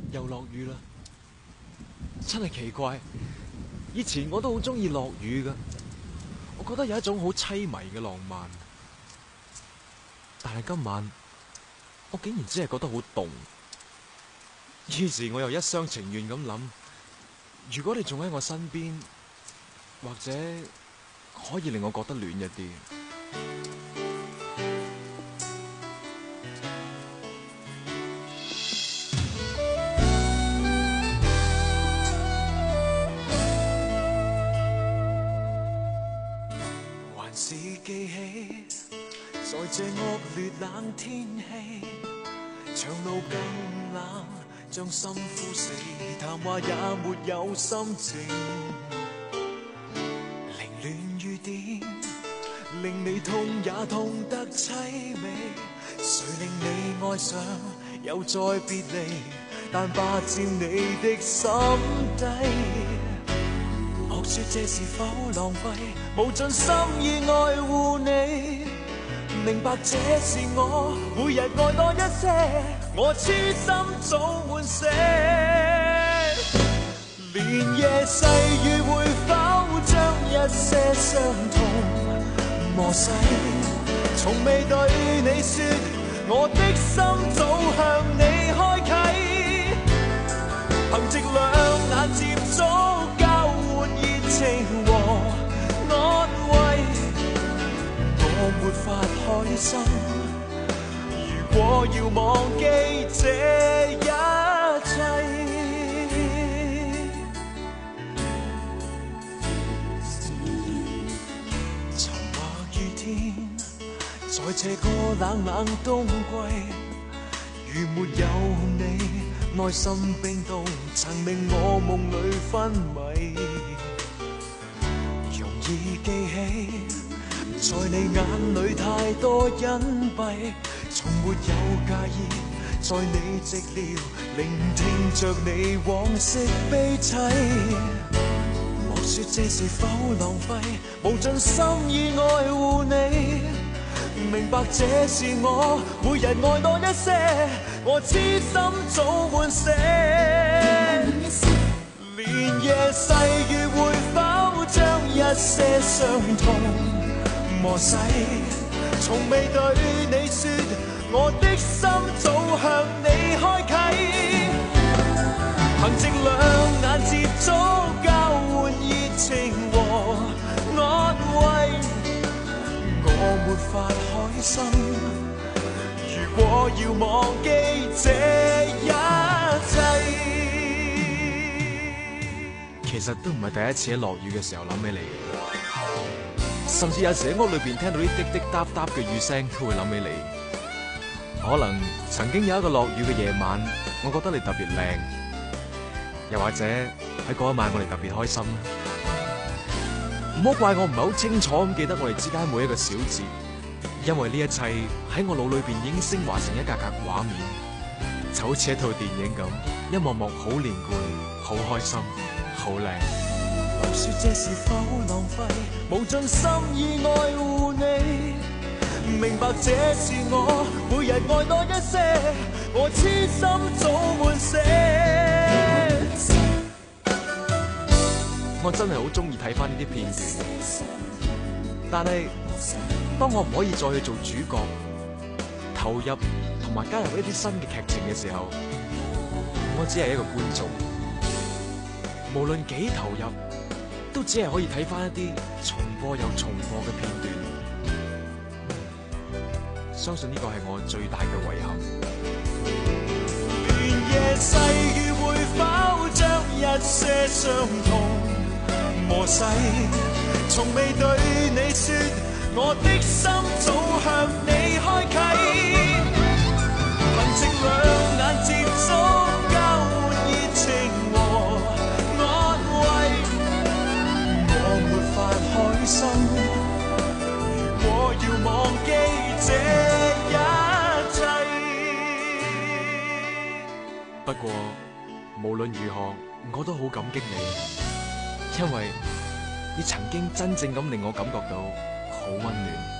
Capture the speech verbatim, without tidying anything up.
又落雨啦，真係奇怪。以前我都好中意落雨噶，我覺得有一種好凄迷嘅浪漫。但係今晚，我竟然只係覺得好凍。於是我又一廂情願咁諗，如果你仲喺我身邊，或者可以令我覺得暖一啲。還是記起，在這惡劣冷天氣，長路更冷，將心枯死，談話也沒有心情。凌亂雨點，令你痛也痛得凄美。誰令你愛上又再別離，但霸佔你的心底。莫說這是否浪費，無盡心意愛護你。明白這是我每日愛多一些，我痴心早喚醒。連夜細雨會否將一些傷痛磨洗？從未對你說，我的心早向你開啟。憑藉兩眼接觸，交換熱情和安慰，我沒法開心。如果要忘記這一切，沉默雨天，在這個冷冷冬季，如沒有你，內心冰凍，曾令我夢裏昏迷。容易記起，在你眼裏太多隱蔽，從沒有介意，在你寂寥聆聽着你往昔悲凄。莫說這是否浪費，無盡心意愛護你。明白這是我每日愛多一些，我痴心早喚醒。連夜細雨會否將一些傷痛磨洗？從未對你說，我的心早向你開啟。憑藉兩眼接觸，交換熱情和安慰，我沒法開心。如果要忘記這一切，其實都唔係第一次喺落雨嘅時候諗起你，甚至有時喺屋裏邊聽到啲滴滴答答嘅雨聲，都會諗起你。可能曾經有一個落雨嘅夜晚，我覺得你特別靚，又或者喺嗰一晚我哋特別開心。唔好怪我唔係好清楚咁記得我哋之間每一個小節，因為呢一切喺我腦裏邊已經升華成一格格畫面，就好似一套電影咁，一幕幕好連貫，好開心，好靚。莫說這是否浪費，無盡心意愛護你。明白這是我每日愛多一些，我痴心早喚醒。我真係好中意睇翻呢啲片段，但係當我唔可以再去做主角，投入同埋加入一啲新嘅劇情嘅時候，我只係一個觀眾。無論幾投入，都只係可以睇翻一啲重播又重播嘅片段。相信呢個係我最大嘅遺憾。連夜細雨會否將一些傷痛磨洗？從未對你說，我的心早向你開啟。憑藉兩眼接觸，交換熱情和安慰，我沒法開心。如果要忘記這一切，不過無論如何，我都好感激你，因為你曾經真正咁令我感覺到好溫暖。